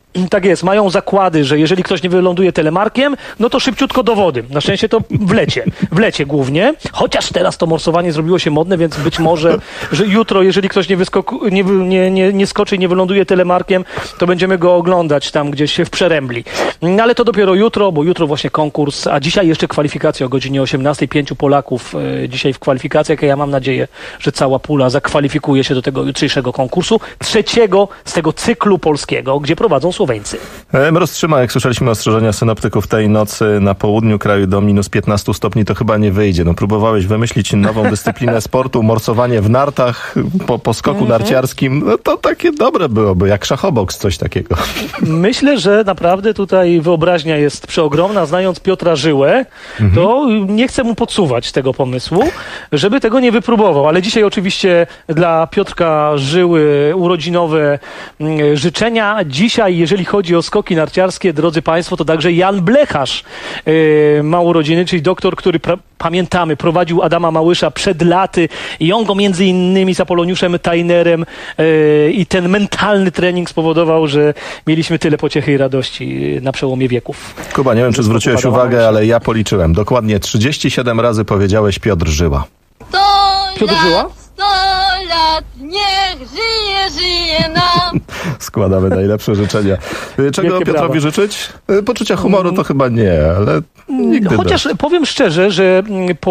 Tak jest, mają zakłady, że jeżeli ktoś nie wyląduje telemarkiem, no to szybciutko do wody. Na szczęście to w lecie głównie, chociaż teraz to morsowanie zrobiło się modne, więc być może, że jutro, jeżeli ktoś nie skoczy i nie wyląduje telemarkiem, to będziemy go oglądać tam gdzieś w Przerębli. No, ale to dopiero jutro, bo jutro właśnie konkurs, a dzisiaj jeszcze kwalifikacje o godzinie 18:00. 5 Polaków dzisiaj w kwalifikacjach, a ja mam nadzieję, że cała pula zakwalifikuje się do tego jutrzejszego konkursu, trzeciego z tego cyklu polskiego, gdzie prowadzą Słoweńcy. Mróz trzyma, jak słyszeliśmy ostrzeżenia synoptyków tej nocy na południu kraju do minus 15 stopni, to chyba nie wyjdzie. No, próbowałeś wymyślić nową dyscyplinę sportu, morsowanie w nartach po skoku narciarskim. No to takie dobre byłoby, jak szachoboks, coś takiego. Myślę, że naprawdę tutaj wyobraźnia jest przeogromna. Znając Piotra Żyłę, to nie chcę mu podsuwać tego pomysłu, żeby tego nie wypróbował. Ale dzisiaj oczywiście dla Piotrka Żyły urodzinowe życzenia. Dzisiaj, jeżeli chodzi o skoki narciarskie, drodzy Państwo, to także Jan Blecharz ma urodziny, czyli doktor, który pamiętamy, prowadził Adama Małysza przed laty i on go między innymi z Apoloniuszem Tajnerem i ten mentalny trening spowodował, że mieliśmy tyle pociechy i radości na przełomie wieków. Kuba, nie wiem, czy zwróciłeś uwagę, ale ja policzyłem. Dokładnie 37 razy powiedziałeś Piotr Żyła. Piotr Żyła? 100 lat, niech żyje nam. Składamy najlepsze życzenia. Czego Wielkie Piotrowi brawa. życzyć? Poczucia humoru to chyba nie, ale nigdy chociaż powiem szczerze, że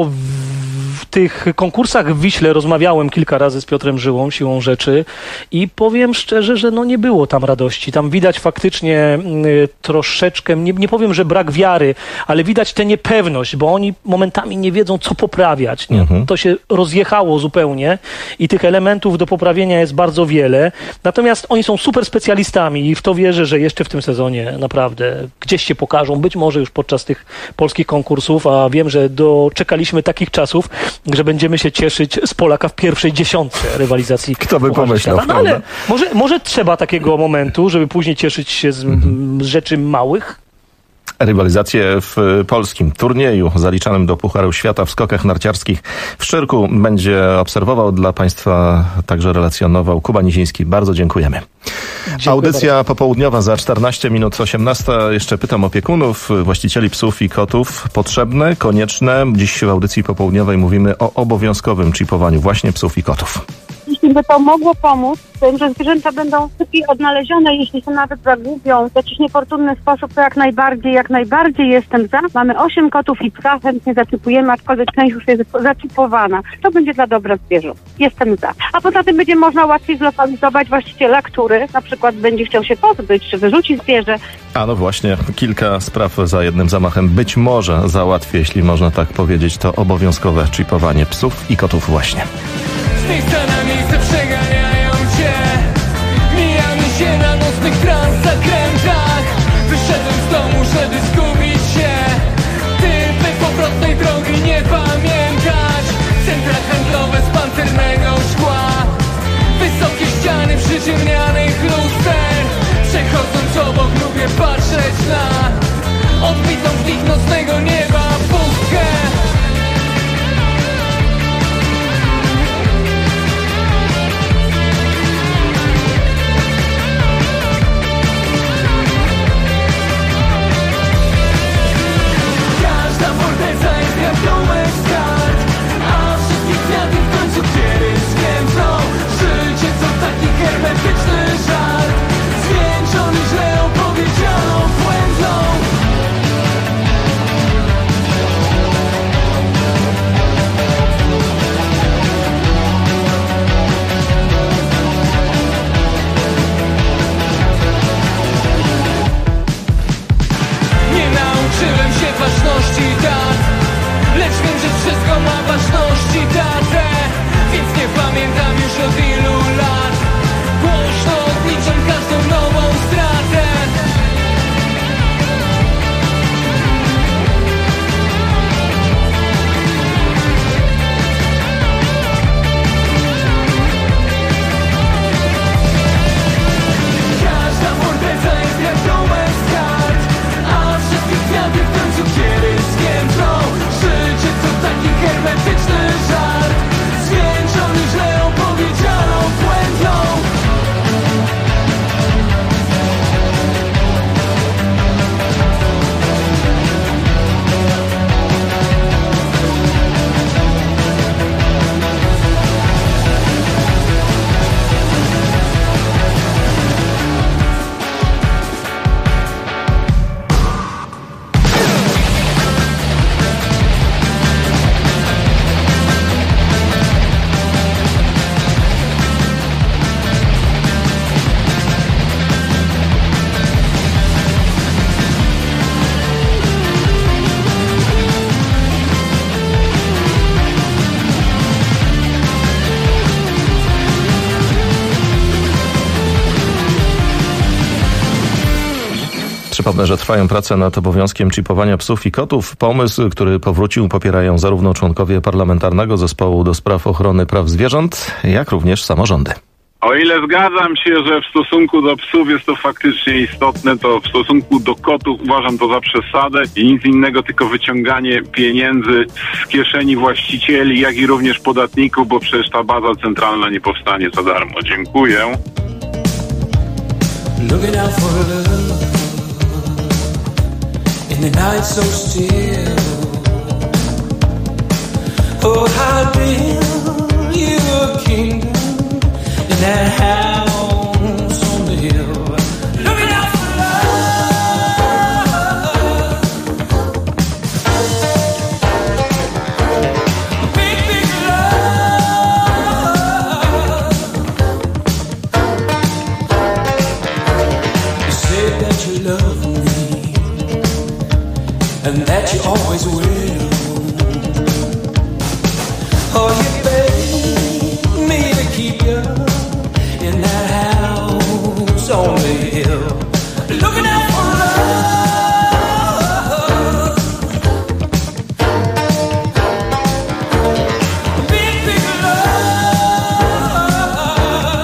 w tych konkursach w Wiśle rozmawiałem kilka razy z Piotrem Żyłą, siłą rzeczy, i powiem szczerze, że no nie było tam radości. Tam widać faktycznie troszeczkę, nie powiem, że brak wiary, ale widać tę niepewność, bo oni momentami nie wiedzą, co poprawiać. Nie? To się rozjechało zupełnie i tych elementów do poprawienia jest bardzo wiele. Natomiast oni są super specjalistami i w to wierzę, że jeszcze w tym sezonie naprawdę gdzieś się pokażą, być może już podczas tych polskich konkursów, a wiem, że doczekaliśmy takich czasów, że będziemy się cieszyć z Polaka w pierwszej dziesiątce rywalizacji. Kto by pomyślał, no, ale może trzeba takiego momentu, żeby później cieszyć się z rzeczy małych. Rywalizację w polskim turnieju zaliczanym do Pucharu Świata w skokach narciarskich w Szczyrku będzie obserwował, dla Państwa także relacjonował Kuba Niziński. Bardzo dziękujemy. Audycja bardzo popołudniowa za 14 minut 18. Jeszcze pytam opiekunów, właścicieli psów i kotów. Potrzebne, konieczne. Dziś w audycji popołudniowej mówimy o obowiązkowym czipowaniu właśnie psów i kotów. Jeśli by to mogło pomóc w tym, że zwierzęta będą szybciej odnalezione, jeśli się nawet zagubią w jakiś niefortunny sposób, to jak najbardziej jestem za. Mamy 8 kotów i psa, chętnie zaczipujemy, aczkolwiek część już jest zaczipowana. To będzie dla dobra zwierząt. Jestem za. A poza tym będzie można łatwiej zlokalizować właściciela, który na przykład będzie chciał się pozbyć, czy wyrzucić zwierzę. A no właśnie, kilka spraw za jednym zamachem być może załatwi, jeśli można tak powiedzieć, to obowiązkowe czipowanie psów i kotów właśnie. Z miejsca na miejsce przeganiają cię. Mijamy się na nocnych transzakrętach. Wyszedłem z domu, żeby zgubić się. Ty bezpowrotnej drogi nie pamiętać. Centra handlowe z pancernego szkła. Wysokie ściany przyciemnianych luster. Przechodząc obok lubię patrzeć na odbitą w nich nocnego nieba pustkę. Hermetyczny żart, zwieńczony źle opowiedzianą błędną. Nie nauczyłem się ważności dat, lecz wiem, że wszystko ma ważności datę. Więc nie pamiętam już od ilu lat. Głośno odliczam każdą nową stratę. Każda morderca jest jak domek z kart, a wszystkie kwiaty w końcu kiedyś zwiędną. Życie to taki hermetyczny żart, zwieńczony źle opowiedzianą. Przypomnę, że trwają prace nad obowiązkiem czipowania psów i kotów. Pomysł, który powrócił, popierają zarówno członkowie Parlamentarnego Zespołu do Spraw Ochrony Praw Zwierząt, jak również samorządy. O ile zgadzam się, że w stosunku do psów jest to faktycznie istotne, to w stosunku do kotów uważam to za przesadę i nic innego, tylko wyciąganie pieniędzy z kieszeni właścicieli, jak i również podatników, bo przecież ta baza centralna nie powstanie za darmo. Dziękuję. Looking out for love in the night so still. Oh, I'll build you a kingdom in that house on the hill. Looking out for love, big, big love. You said that you love me and that you always will. Oh, you beg me to keep you in that house on the hill, looking out for love, big, big love.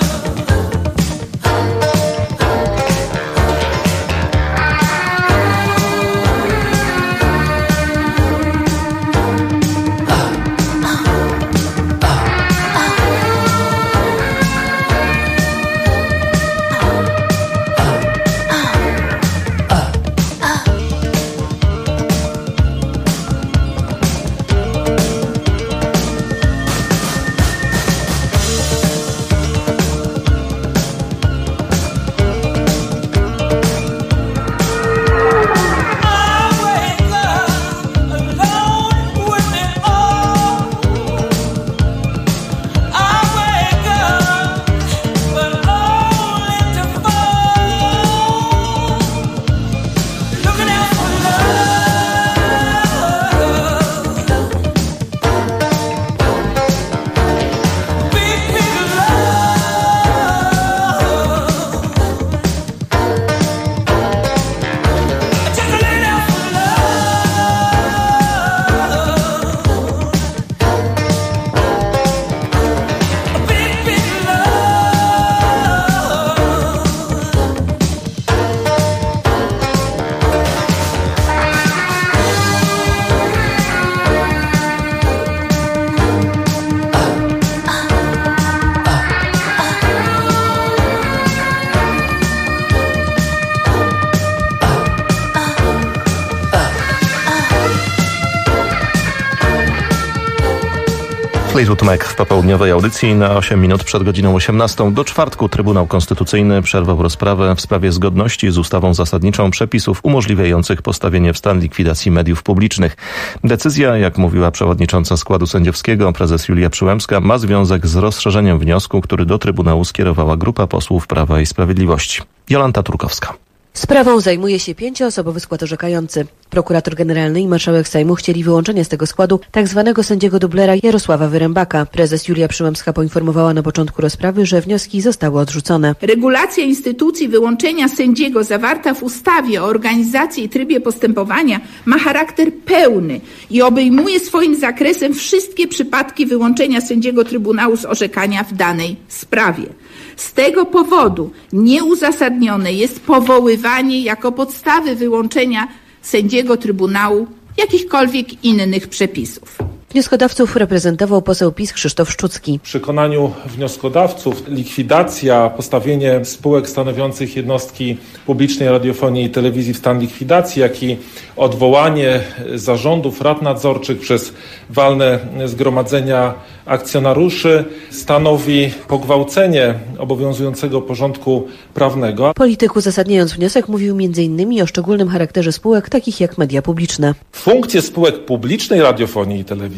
Fleetwood Mac w popołudniowej audycji na 8 minut przed godziną 18. Do czwartku Trybunał Konstytucyjny przerwał rozprawę w sprawie zgodności z ustawą zasadniczą przepisów umożliwiających postawienie w stan likwidacji mediów publicznych. Decyzja, jak mówiła przewodnicząca składu sędziowskiego, prezes Julia Przyłębska, ma związek z rozszerzeniem wniosku, który do Trybunału skierowała grupa posłów Prawa i Sprawiedliwości. Jolanta Turkowska. Sprawą zajmuje się 5-osobowy skład orzekający. Prokurator generalny i marszałek Sejmu chcieli wyłączenia z tego składu tzw. sędziego dublera Jarosława Wyrembaka. Prezes Julia Przyłębska poinformowała na początku rozprawy, że wnioski zostały odrzucone. Regulacja instytucji wyłączenia sędziego zawarta w ustawie o organizacji i trybie postępowania ma charakter pełny i obejmuje swoim zakresem wszystkie przypadki wyłączenia sędziego Trybunału z orzekania w danej sprawie. Z tego powodu nieuzasadnione jest powoływanie jako podstawy wyłączenia sędziego Trybunału jakichkolwiek innych przepisów. Wnioskodawców reprezentował poseł PiS Krzysztof Szczucki. W przekonaniu wnioskodawców likwidacja, postawienie spółek stanowiących jednostki publicznej radiofonii i telewizji w stan likwidacji, jak i odwołanie zarządów, rad nadzorczych przez walne zgromadzenia akcjonariuszy stanowi pogwałcenie obowiązującego porządku prawnego. Polityk, uzasadniając wniosek, mówił m.in. o szczególnym charakterze spółek takich jak media publiczne. Funkcje spółek publicznej radiofonii i telewizji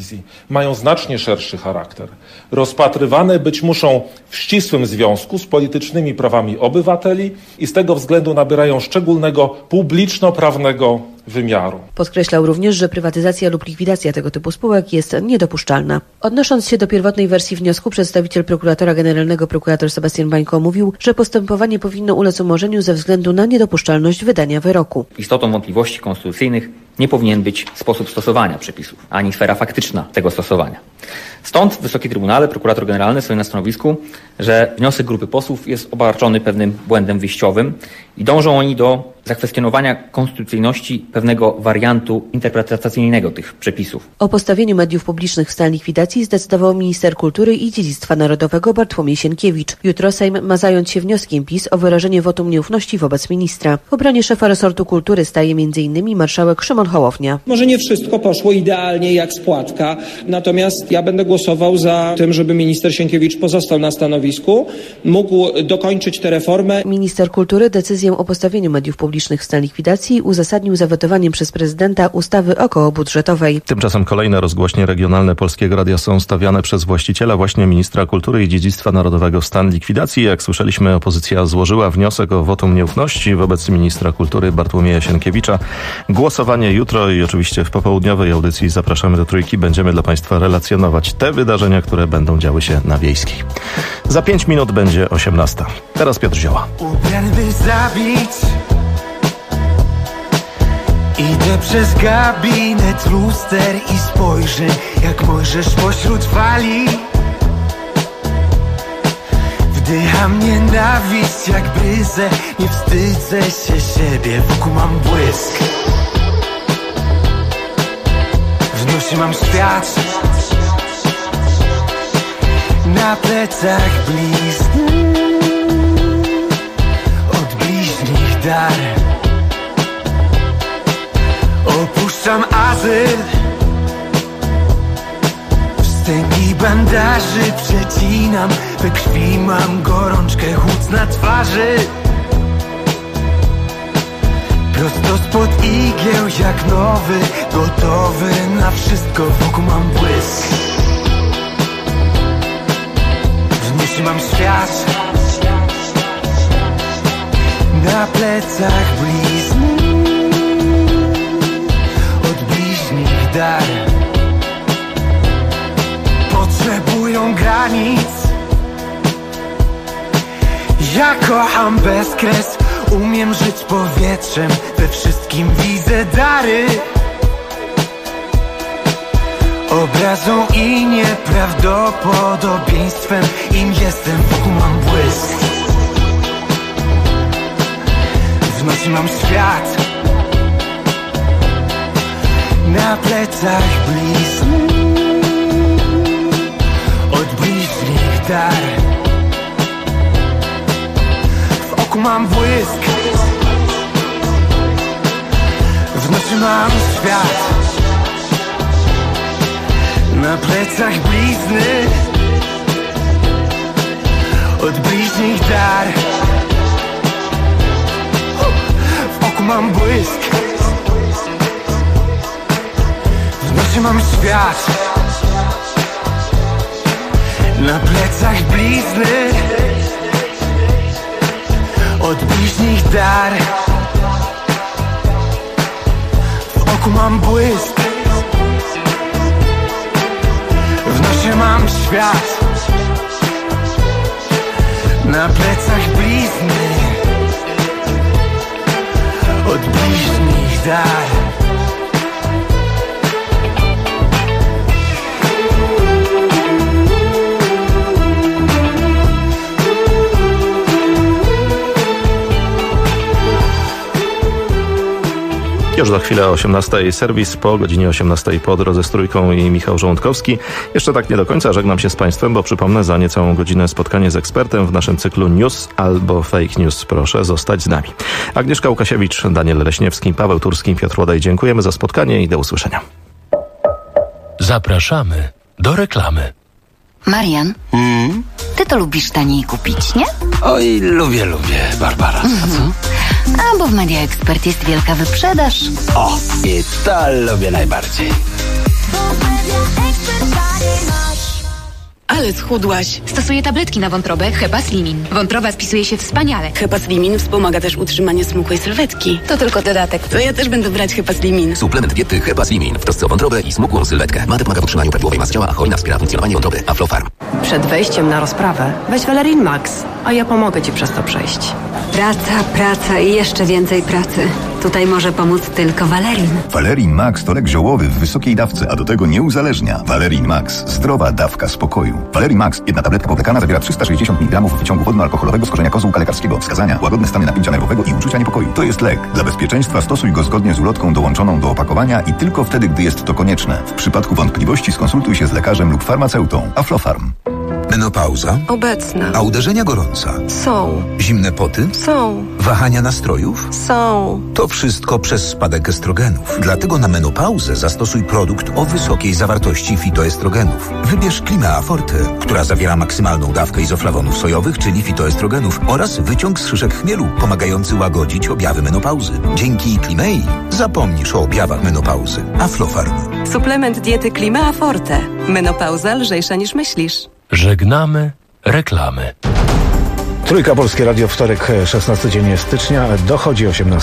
telewizji mają znacznie szerszy charakter. Rozpatrywane być muszą w ścisłym związku z politycznymi prawami obywateli i z tego względu nabierają szczególnego publiczno-prawnego wymiaru. Podkreślał również, że prywatyzacja lub likwidacja tego typu spółek jest niedopuszczalna. Odnosząc się do pierwotnej wersji wniosku, przedstawiciel prokuratora generalnego prokurator Sebastian Bańko mówił, że postępowanie powinno ulec umorzeniu ze względu na niedopuszczalność wydania wyroku. Istotą wątpliwości konstytucyjnych nie powinien być sposób stosowania przepisów, ani sfera faktyczna tego stosowania. Stąd, Wysoki Trybunale, prokurator generalny stoi na stanowisku, że wniosek grupy posłów jest obarczony pewnym błędem wyjściowym i dążą oni do zakwestionowania konstytucyjności pewnego wariantu interpretacyjnego tych przepisów. O postawieniu mediów publicznych w stan likwidacji zdecydował minister kultury i dziedzictwa narodowego Bartłomiej Sienkiewicz. Jutro Sejm ma zająć się wnioskiem PiS o wyrażenie wotum nieufności wobec ministra. W obronie szefa resortu kultury staje m.in. marszałek Szymon Hołownia. Może nie wszystko poszło idealnie jak z płatka, natomiast ja będę głosował za tym, żeby minister Sienkiewicz pozostał na stanowisku, mógł dokończyć tę reformę. Minister kultury decyzję o postawieniu mediów publicznych w stan likwidacji uzasadnił zawetowaniem przez prezydenta ustawy okołobudżetowej. Tymczasem kolejne rozgłośnie regionalne Polskiego Radia są stawiane przez właściciela, właśnie ministra kultury i dziedzictwa narodowego w stan likwidacji. Jak słyszeliśmy, opozycja złożyła wniosek o wotum nieufności wobec ministra kultury Bartłomieja Sienkiewicza. Głosowanie jutro i oczywiście w popołudniowej audycji Zapraszamy do Trójki będziemy dla Państwa relacjonować te wydarzenia, które będą działy się na Wiejskiej. Za 5 minut będzie 18. Teraz Piotr Zioła. Ubrany by zabić. Idę przez gabinet luster i spojrzę, jak Mojżesz pośród fali. Wdycham nienawiść jak bryzę, nie wstydzę się siebie, wokół mam błysk. W nosie mam świat, na plecach blizny, od bliźnich dar. Opuszczam azyl, wstęgi bandaży przecinam, we krwi mam gorączkę, chłód na twarzy. Prosto spod igieł jak nowy, gotowy na wszystko, wokół mam błysk. W nosie mam świat, na plecach blizny, dar. Potrzebują granic. Ja kocham bezkres, umiem żyć powietrzem, we wszystkim widzę dary. Obrazą i nieprawdopodobieństwem, im jestem, wokół mam błysk. W nocy mam świat, na plecach blizny, od bliźnich dar. W oku mam błysk, w nocy mam świat, na plecach blizny, od bliźnich dar. W oku mam błysk, w nocy mam świat, na plecach blizny, od bliźnich dar. W oku mam błysk, w nosie mam świat, na plecach blizny, od bliźnich dar. Już za chwilę o 18:00 serwis, po godzinie 18:00 po drodze z Trójką i Michał Żołądkowski. Jeszcze tak nie do końca żegnam się z Państwem, bo przypomnę, za niecałą godzinę spotkanie z ekspertem w naszym cyklu News albo Fake News. Proszę zostać z nami. Agnieszka Łukasiewicz, Daniel Leśniewski, Paweł Turski, Piotr Łodaj. Dziękujemy za spotkanie i do usłyszenia. Zapraszamy do reklamy. Marian, ty to lubisz taniej kupić, nie? Oj, lubię, Barbara. A co? A bo w Media Expert jest wielka wyprzedaż. O, i to lubię najbardziej. Media Expert. Ale schudłaś. Stosuję tabletki na wątrobę Hepaslimin. Wątroba spisuje się wspaniale. Hepaslimin wspomaga też utrzymanie smukłej sylwetki. To tylko dodatek. To ja też będę brać Hepaslimin. Suplement diety Hepaslimin w trosce o wątrobę i smukłą sylwetkę. Ma pomaga w utrzymaniu prawidłowej masy ciała, a hojna wspiera funkcjonowanie wątroby. Aflofarm. Przed wejściem na rozprawę weź Valerin Max, a ja pomogę Ci przez to przejść. Praca i jeszcze więcej pracy. Tutaj może pomóc tylko Valerin. Valerin Max to lek ziołowy w wysokiej dawce, a do tego nie uzależnia. Valerin Max. Zdrowa dawka spokoju. Valerin Max. Jedna tabletka powlekana zawiera 360 mg wyciągu wodno-alkoholowego z korzenia kozłka lekarskiego. Wskazania: łagodne stany napięcia nerwowego i uczucia niepokoju. To jest lek. Dla bezpieczeństwa stosuj go zgodnie z ulotką dołączoną do opakowania i tylko wtedy, gdy jest to konieczne. W przypadku wątpliwości skonsultuj się z lekarzem lub farmaceutą. Aflofarm. Menopauza? Obecna. A uderzenia gorąca? Są. Zimne poty? Są. Wahania nastrojów? Są. To wszystko przez spadek estrogenów. Dlatego na menopauzę zastosuj produkt o wysokiej zawartości fitoestrogenów. Wybierz Climea Forte, która zawiera maksymalną dawkę izoflawonów sojowych, czyli fitoestrogenów oraz wyciąg z szyszek chmielu, pomagający łagodzić objawy menopauzy. Dzięki Climei zapomnisz o objawach menopauzy. Aflofarm. Suplement diety Climea Forte. Menopauza lżejsza niż myślisz. Żegnamy reklamy. Trójka Polskie Radio, wtorek, 16 dzień stycznia, dochodzi 18.